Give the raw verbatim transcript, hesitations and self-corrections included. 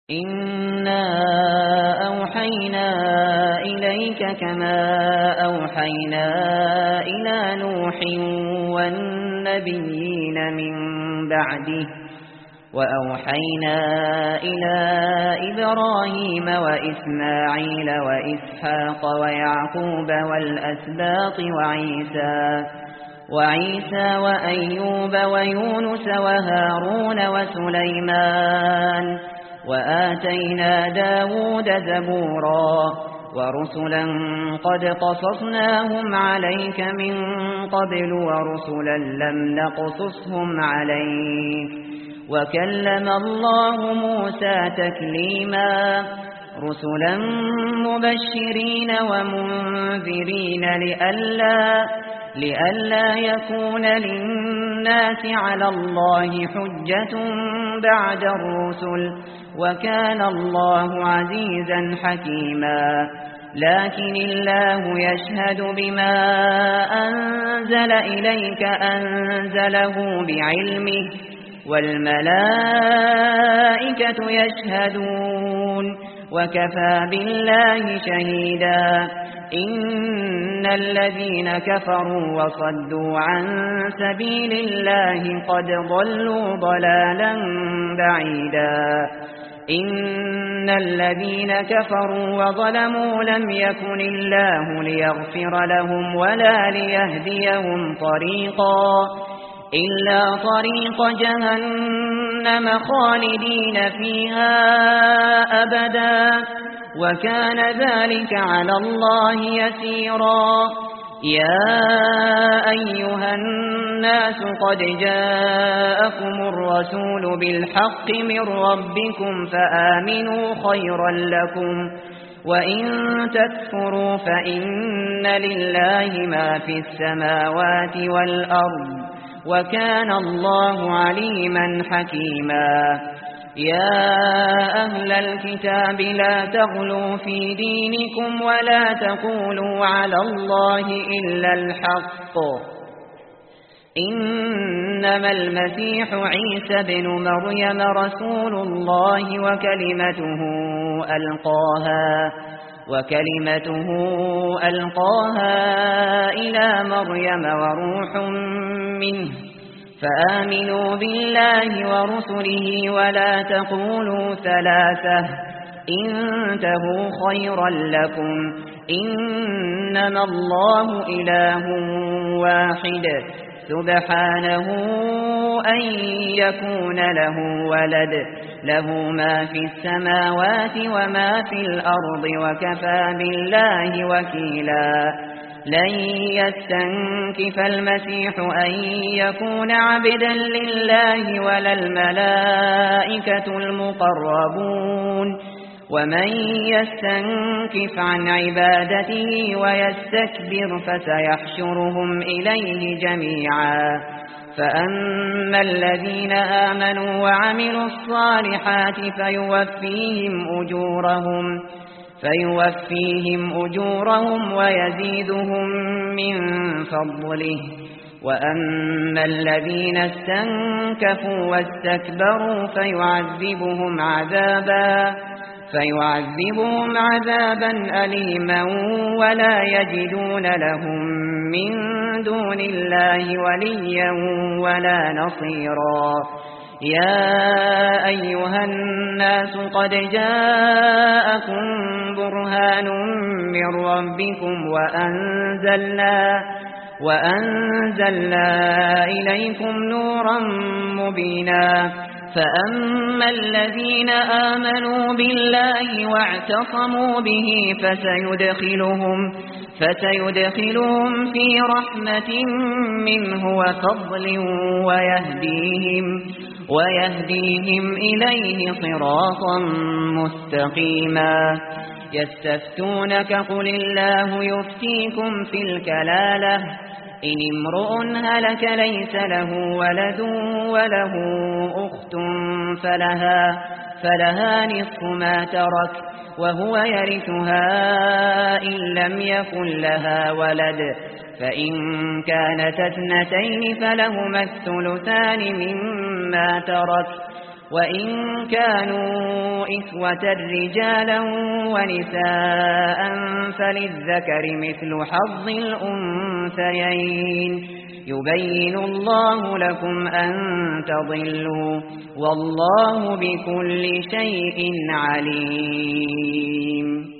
إنا أوحينا إليك كما أوحينا إلى نوح والنبيين من بعده وأوحينا إلى إبراهيم وإسماعيل وإسحاق ويعقوب والأسباط وعيسى وعيسى وأيوب ويونس وهارون وسليمان وآتينا داود زبورا ورسلا قد قصصناهم عليك من قبل ورسلا لم نقصصهم عليك وكلم الله موسى تكليما رسلا مبشرين ومنذرين لئلا لئلا يكون للناس على الله حجة بعد الرسل وكان الله عزيزا حكيما لكن الله يشهد بما أنزل إليك أنزله بعلمه والملائكة يشهدون وكفى بالله شهيدا إن الذين كفروا وصدوا عن سبيل الله قد ضلوا ضلالا بعيدا إن الذين كفروا وظلموا لم يكن الله ليغفر لهم ولا ليهديهم طريقا إلا طريق جهنم خالدين فيها أبدا وكان ذلك على الله يسيرا يا أيها الناس قد جاءكم الرسول بالحق من ربكم فآمنوا خيرا لكم وإن تكفروا فإن لله ما في السماوات والأرض وكان الله عليما حكيما يا أهل الكتاب لا تغلوا في دينكم ولا تقولوا على الله إلا الحق إنما المسيح عيسى بن مريم رسول الله وكلمته ألقاها وكلمته ألقاها إلى مريم وروح منه فآمنوا بالله ورسله ولا تقولوا ثلاثة انتهوا خيرا لكم إنما الله إله واحد سبحانه أن يكون له ولد له ما في السماوات وما في الأرض وكفى بالله وكيلا لن يستنكف المسيح أن يكون عبدا لله ولا الملائكة المقربون ومن يستنكف عن عبادته ويستكبر فسيحشرهم إليه جميعا فأما الذين آمنوا وعملوا الصالحات فيوفيهم أجورهم فيوفيهم أجورهم ويزيدهم من فضله وأما الذين استنكفوا واستكبروا فيعذبهم عذابا فيعذبهم عذابا أليما ولا يجدون لهم من دون الله وليا ولا نصيرا يا أيها الناس قد جاءكم برهان من ربكم وأنزلنا وأنزلنا إليكم نورا مبينا فأما الذين آمنوا بالله واعتصموا به فسيدخلهم فسيدخلهم في رحمة منه وفضل ويهديهم ويهديهم إليه صراطا مستقيما يستفتونك قل الله يفتيكم في الكلالة إن امرؤ هلك ليس له ولد وله أخت فلها, فلها نصف ما ترك وهو يرثها إن لم يكن لها ولد فإن كانت اثنتين فلهما الثلثان مما ترك وإن كانوا إخوة رجالا ونساء فللذكر مثل حظ الأنثيين يبين الله لكم أن تضلوا والله بكل شيء عليم.